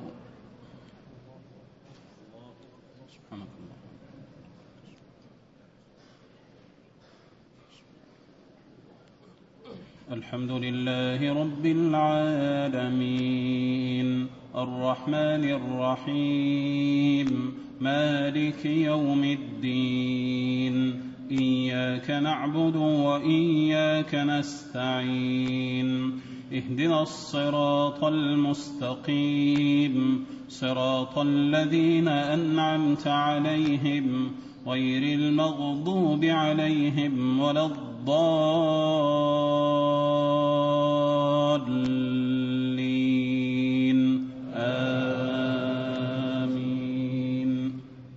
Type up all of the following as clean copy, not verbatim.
سبحانك الله. الحمد لله رب العالمين الرحمن الرحيم مالك يوم الدين إياك نعبد وإياك نستعين اهدنا الصراط المستقيم صراط الذين أنعمت عليهم غير المغضوب عليهم ولا الضالين آمين.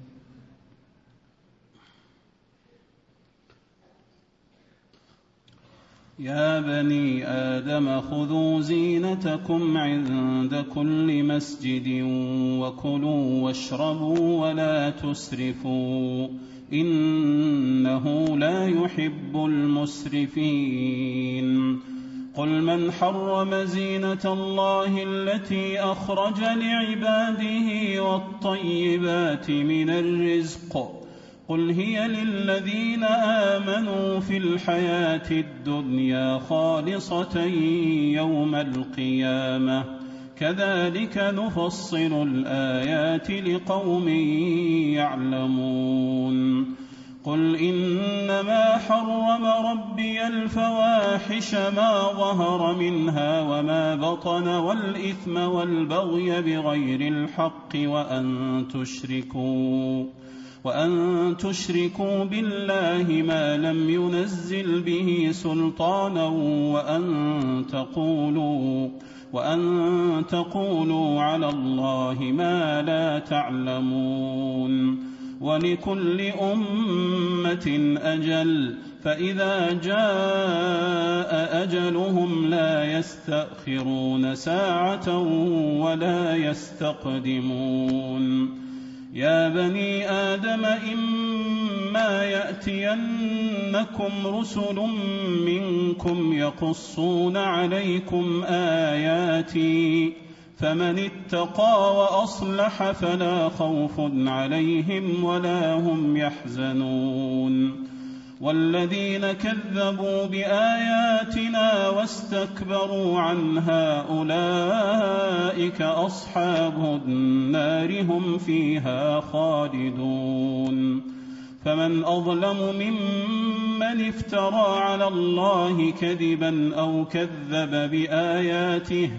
يا بني آدم خذوا زينتكم عند كل مسجد وكلوا واشربوا ولا تسرفوا إنه لا يحب المسرفين. قل من حرم زينة الله التي أخرج لعباده والطيبات من الرزق قل هي للذين آمنوا في الحياة الدنيا خالصة يوم القيامة كذلك نفصل الآيات لقوم يعلمون. قل إنما حرم ربي الفواحش ما ظهر منها وما بطن والإثم والبغي بغير الحق وأن تشركوا بالله ما لم ينزل به سلطانا وأن تقولوا على الله ما لا تعلمون. ولكل أمة أجل فإذا جاء أجلهم لا يستأخرون ساعة ولا يستقدمون. يا بني آدم إما يأتينكم رسل منكم يقصون عليكم آياتي فمن اتقى وأصلح فلا خوف عليهم ولا هم يحزنون. والذين كذبوا بآياتنا واستكبروا عنها أولئك أصحاب النار هم فيها خالدون. فمن أظلم ممن افترى على الله كذبا أو كذب بآياته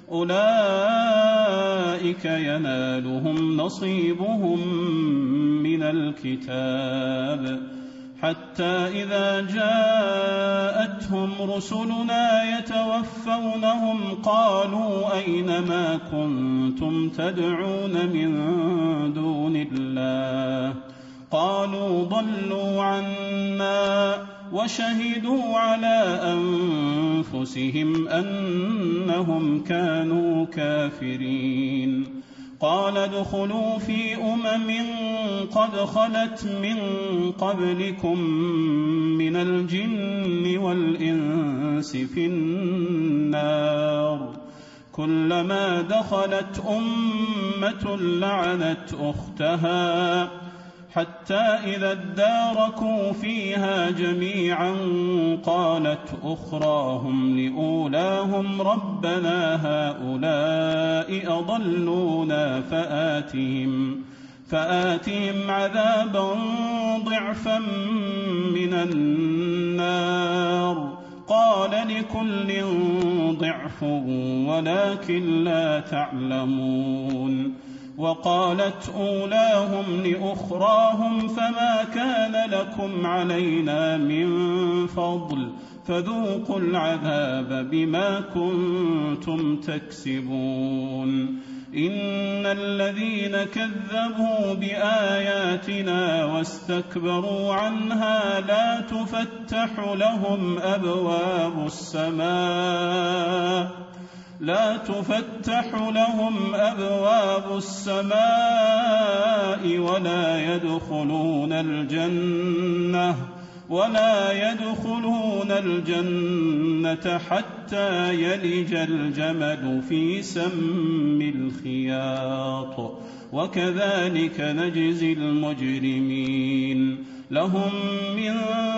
أولئك ينالهم نصيبهم من الكتاب حتى إذا جاءتهم رسلنا يتوفونهم قالوا أين ما كنتم تدعون من دون الله قالوا ضلوا عنا وشهدوا على أنفسهم أنهم كانوا كافرين. قال ادخلوا في قد خلت من قبلكم من الجن والإنس في النار كلما دخلت أمة لعنت أختها حتى إذا اداركوا فيها جميعا قالت أخراهم لأولاهم ربنا هؤلاء أضلونا فآتهم عذابا ضعفا من النار قال لكل ضعف ولكن لا تعلمون. وقالت أولاهم لأخراهم فما كان لكم علينا من فضل فذوقوا العذاب بما كنتم تكسبون. إن الذين كذبوا بآياتنا واستكبروا عنها لا تفتح لهم أبواب السماء ولا يدخلون الجنة حتى يلج الجمل في سم الخياط. الصراط وكذلك نجزي المجرمين لهم من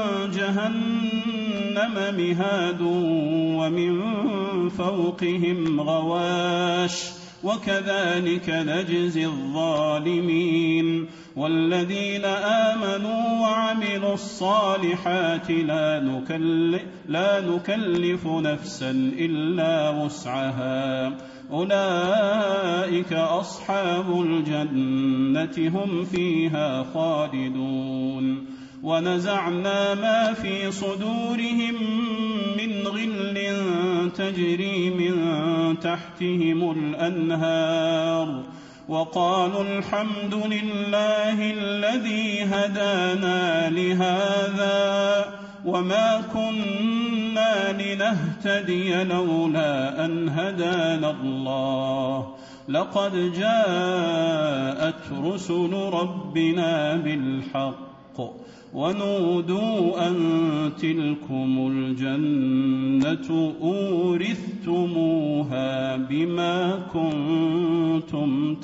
جهنم مهاد ومن فوقهم غواش وكذلك نجزي الظالمين والذين آمنوا وعملوا الصالحات لا نكلف نفسا إلا وسعها أولئك أصحاب الجنة هم فيها خالدون ونزعنا ما في صدورهم من غل تجري من تحتهم الأنهار وقالوا الحمد لله الذي هدانا لهذا وما كنا لنهتدي لولا أن هدانا الله لقد جاءت رسل ربنا بالحق ونودوا أن تلكم الجنة أورثتموها بما كنتم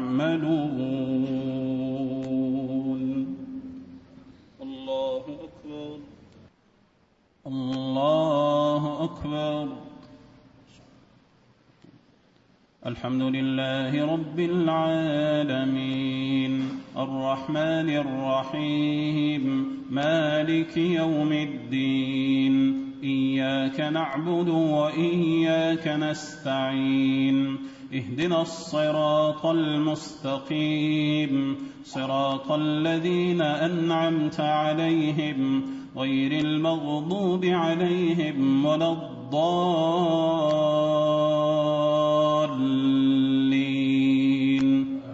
تعملون. الله أكبر الله أكبر. الحمد لله رب العالمين الرحمن الرحيم مالك يوم الدين إياك نعبد وإياك نستعين اهدنا الصراط المستقيم صراط الذين أنعمت عليهم غير المغضوب عليهم ولا الضالين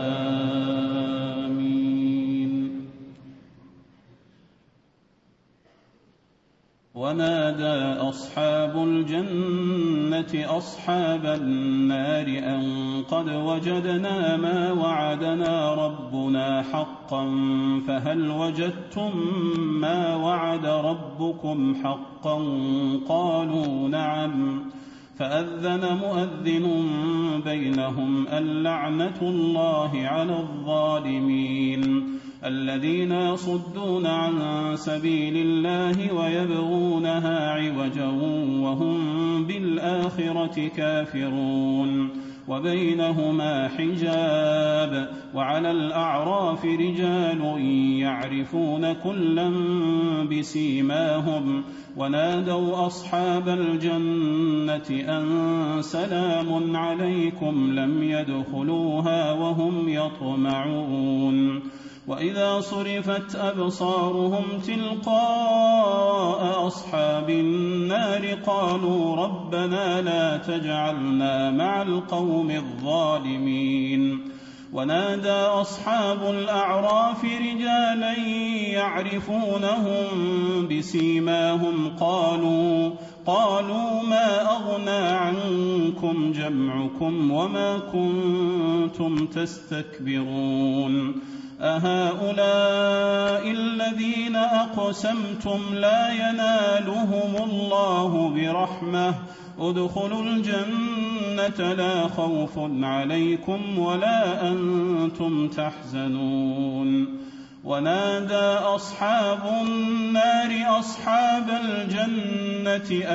آمين. ونادى أصحاب الجنة أصحاب النار أن قد وجدنا ما وعدنا ربنا حقا فهل وجدتم ما وعد ربكم حقا قالوا نعم فأذن مؤذن بينهم اللعنة الله على الظالمين الذين يصدون عن سبيل الله ويبغونها عوجا وهم بالآخرة كافرون وبينهما حجاب وعلى الأعراف رجال يعرفون كلا بسيماهم ونادوا أصحاب الجنة أن سلام عليكم لم يدخلوها وهم يطمعون وإذا صرفت أبصارهم تلقاء أصحاب النار قالوا ربنا لا تجعلنا مع القوم الظالمين ونادى أصحاب الأعراف رجالا يعرفونهم بسيماهم قالوا ما أغنى عنكم جمعكم وما كنتم تستكبرون أهؤلاء الذين أقسمتم لا ينالهم الله برحمة ادخلوا الجنة لا خوف عليكم ولا أنتم تحزنون ونادى أصحاب النار أصحاب الجنة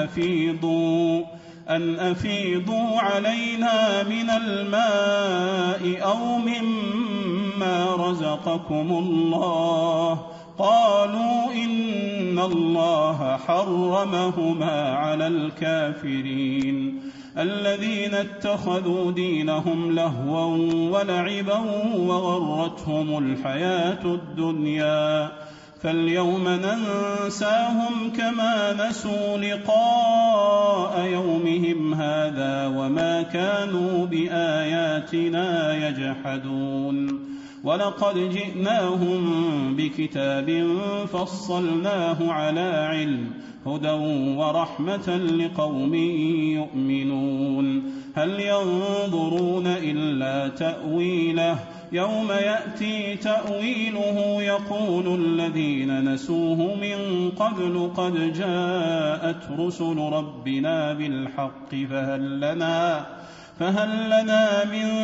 أن أفيضوا علينا من الماء أو مما رزقكم الله قالوا إن الله حرمهما على الكافرين الذين اتخذوا دينهم لهوا ولعبا وغرتهم الحياة الدنيا فاليوم ننساهم كما نسوا لقاء يومهم هذا وما كانوا بآياتنا يجحدون ولقد جئناهم بكتاب فصلناه على علم هدى ورحمة لقوم يؤمنون هل ينظرون إلا تأويله يوم يأتي تأويله يقول الذين نسوه من قبل قد جاءت رسل ربنا بالحق فهل لنا من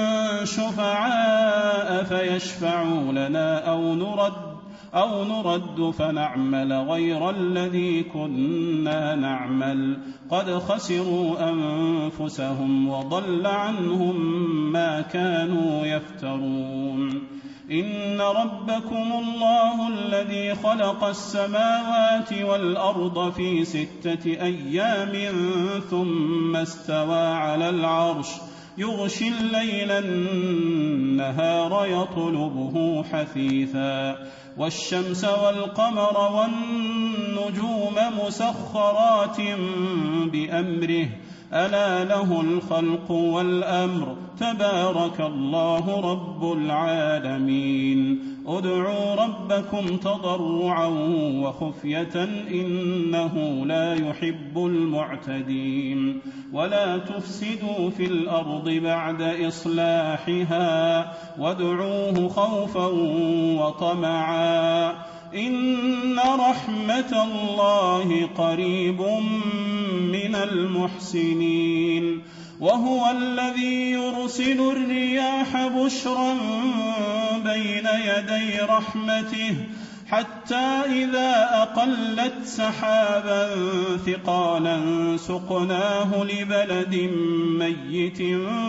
شفعاء فيشفعوا لنا أو نرد فنعمل غير الذي كنا نعمل قد خسروا أنفسهم وضل عنهم ما كانوا يفترون. إن ربكم الله الذي خلق السماوات والأرض في 6 أيام ثم استوى على العرش يغشي الليل النهار يطلبه حثيثا والشمس والقمر والنجوم مسخرات بأمره ألا له الخلق والأمر تبارك الله رب العالمين. ادعوا ربكم تضرعا وخفية إنه لا يحب المعتدين. ولا تفسدوا في الأرض بعد إصلاحها وادعوه خوفا وطمعا إن رحمة الله قريب من المحسنين. وهو الذي يرسل الرياح بشرا بين يدي رحمته حتى إذا أقلت سحابا ثقالا سقناه لبلد ميت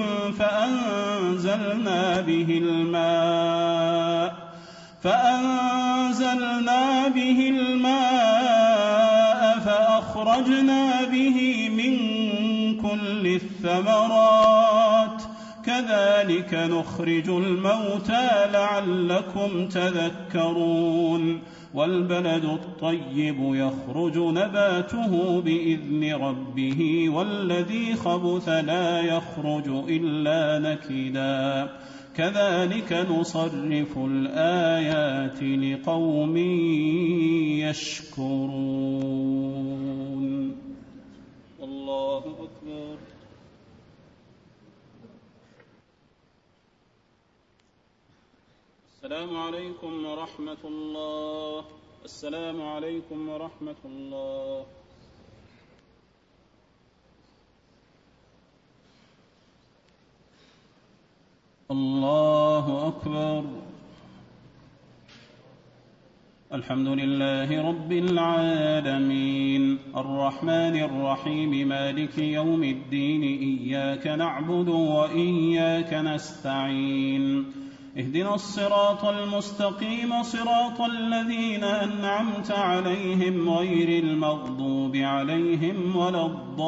فأنزلنا به الماء فأخرجنا به من كل الثمرات كذلك نخرج الموتى لعلكم تذكرون. والبلد الطيب يخرج نباته بإذن ربه والذي خبث لا يخرج إلا نكدا كذلك نصرف الآيات لقوم يشكرون. الله أكبر. السلام عليكم ورحمة الله. السلام عليكم ورحمة الله. الله أكبر. الحمد لله رب العالمين الرحمن الرحيم مالك يوم الدين إياك نعبد وإياك نستعين اهدنا الصراط المستقيم صراط الذين أنعمت عليهم غير المغضوب عليهم ولا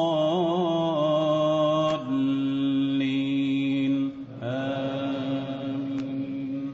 الضالين آمين.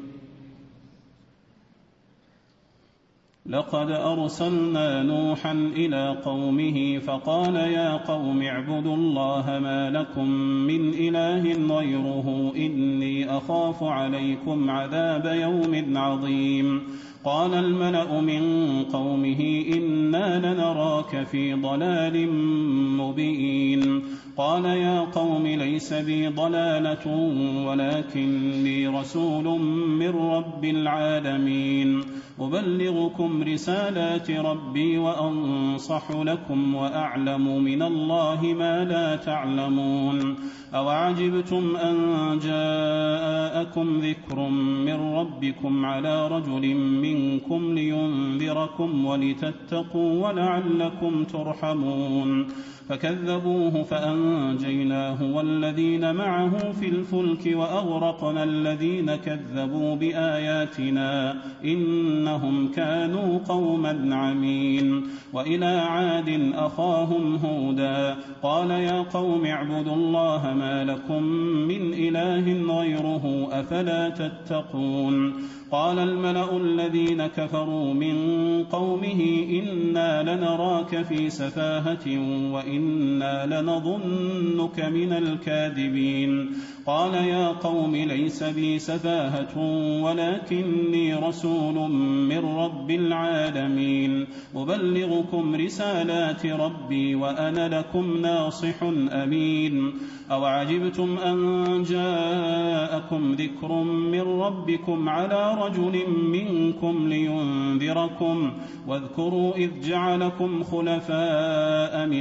لقد أرسلنا نوحا إلى قومه فقال يا قوم اعبدوا الله ما لكم من إله غيره إني أخاف عليكم عذاب يوم عظيم. قال الملأ من قومه إنا لنراك في ضلال مبين. قال يا قوم ليس بي ضلالة ولكني رسول من رب العالمين أبلغكم رسالات ربي وأنصح لكم وأعلم من الله ما لا تعلمون. أوعجبتم أن جاءكم ذكر من ربكم على رجل منكم لينذركم ولتتقوا ولعلكم ترحمون. فكذبوه فأنجيناه والذين معه في الفلك وأغرقنا الذين كذبوا بآياتنا إنهم كانوا قوما عمين. وإلى عاد أخاهم هودا قال يا قوم اعبدوا الله ما لكم من إله غيره أفلا تتقون. قال الملأ الذين كفروا من قومه إنا لنراك في سفاهة وإنا لنظنك من الكاذبين. قال يا قوم ليس بي سفاهة ولكني رسول من رب العالمين أبلغكم رسالات ربي وأنا لكم ناصح أمين. أوعجبتم أن جاءكم ذكر من ربكم على رجل منكم لينذركم واذكروا إذ جعلكم خلفاء من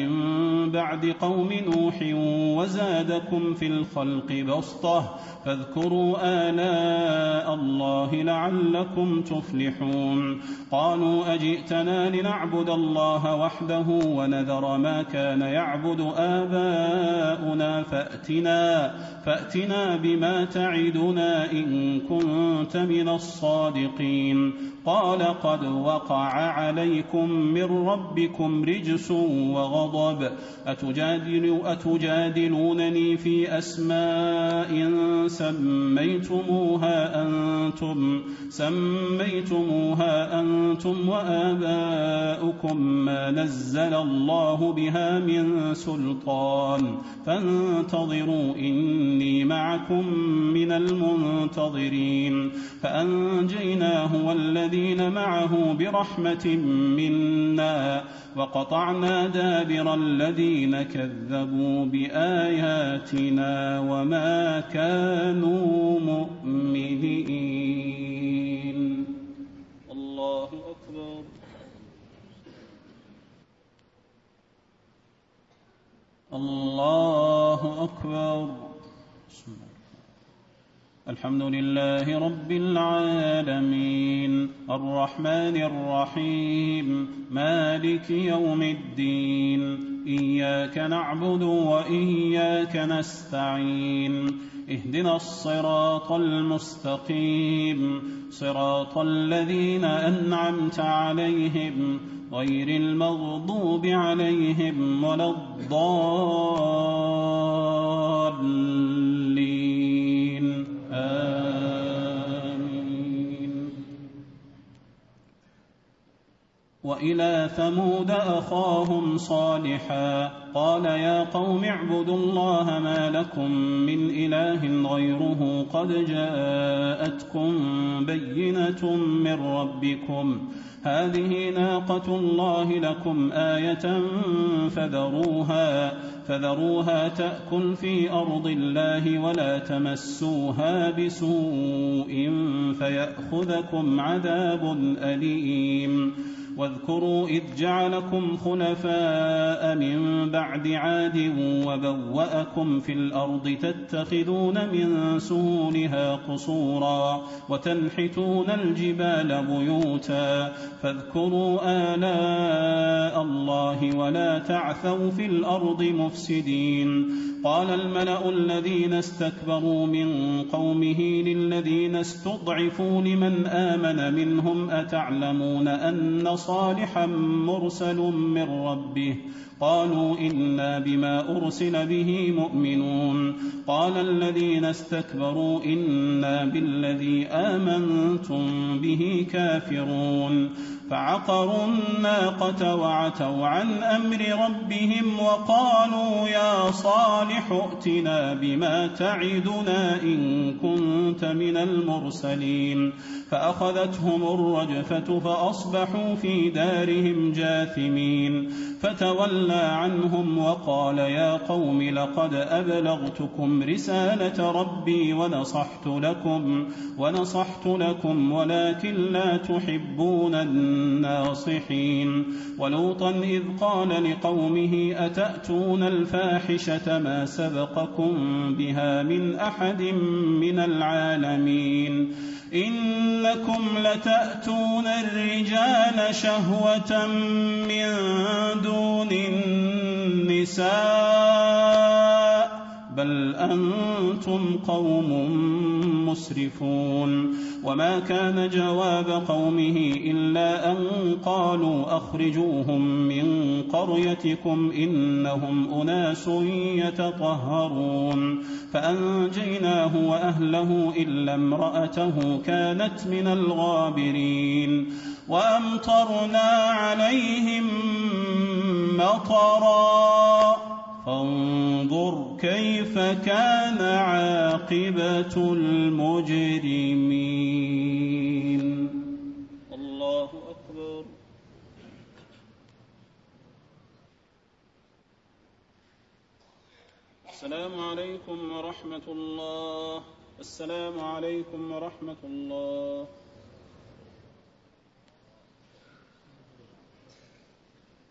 بعد قوم نوح وزادكم في الخلق بسطة فاذكروا آلاء الله لعلكم تفلحون قالوا أجئتنا لنعبد الله وحده ونذر ما كان يعبد آباؤنا فأتنا بما تعدنا إن كنت من الصادقين قال قد وقع عليكم من ربكم رجس وغضب أتجادلونني في أسماء سميتموها أنتم وآباؤكم ما نزل الله بها من سلطان فانتظروا إني معكم من المنتظرين فأنجيناه والذين معه برحمة منا وقطعنا دابر الذين كذبوا بآياتنا وما كانوا مؤمنين. الله أكبر. الله أكبر. الحمد لله رب العالمين الرحمن الرحيم مالك يوم الدين إياك نعبد وإياك نستعين اهدنا الصراط المستقيم صراط الذين أنعمت عليهم غير المغضوب عليهم ولا الضالين آمين. وإلى ثمود أخاهم صالحا قال يا قوم اعبدوا الله ما لكم من إله غيره قد جاءتكم بينة من ربكم هذه ناقة الله لكم آية فذروها تأكل في أرض الله ولا تمسوها بسوء فيأخذكم عذاب أليم. واذكروا إذ جعلكم خلفاء من بعد عاد وبوأكم في الأرض تتخذون من سهولها قصورا وتنحتون الجبال بيوتا فاذكروا آلاء الله ولا تعثوا في الأرض مفسدين. قال الملأ الذين استكبروا من قومه للذين استضعفوا لمن آمن منهم أتعلمون أن صالحا مرسل من ربه قالوا إنا بما أرسل به مؤمنون. قال الذين استكبروا إنا بالذي آمنتم به كافرون. فعقروا الناقة وعتوا عن أمر ربهم وقالوا يا صالح ائتنا بما تعدنا إن كنت من المرسلين. فأخذتهم الرجفة فأصبحوا في دارهم جاثمين. فتولى عنهم وقال يا قوم لقد أبلغتكم رسالة ربي ونصحت لكم ولكن لا تحبون الناصحين. ولوطا إذ قال لقومه أتأتون الفاحشة ما سبقكم بها من أحد من العالمين إنكم لتأتون الرجال شهوة من دون النساء بل أنتم قوم مسرفون. وما كان جواب قومه إلا أن قالوا أخرجوهم من قريتكم إنهم أناس يتطهرون. فأنجيناه وأهله إلا امرأته كانت من الغابرين. وأمطرنا عليهم مطرا فانظر كيف كان عاقبة المجرمين. الله أكبر. السلام عليكم ورحمة الله. السلام عليكم ورحمة الله.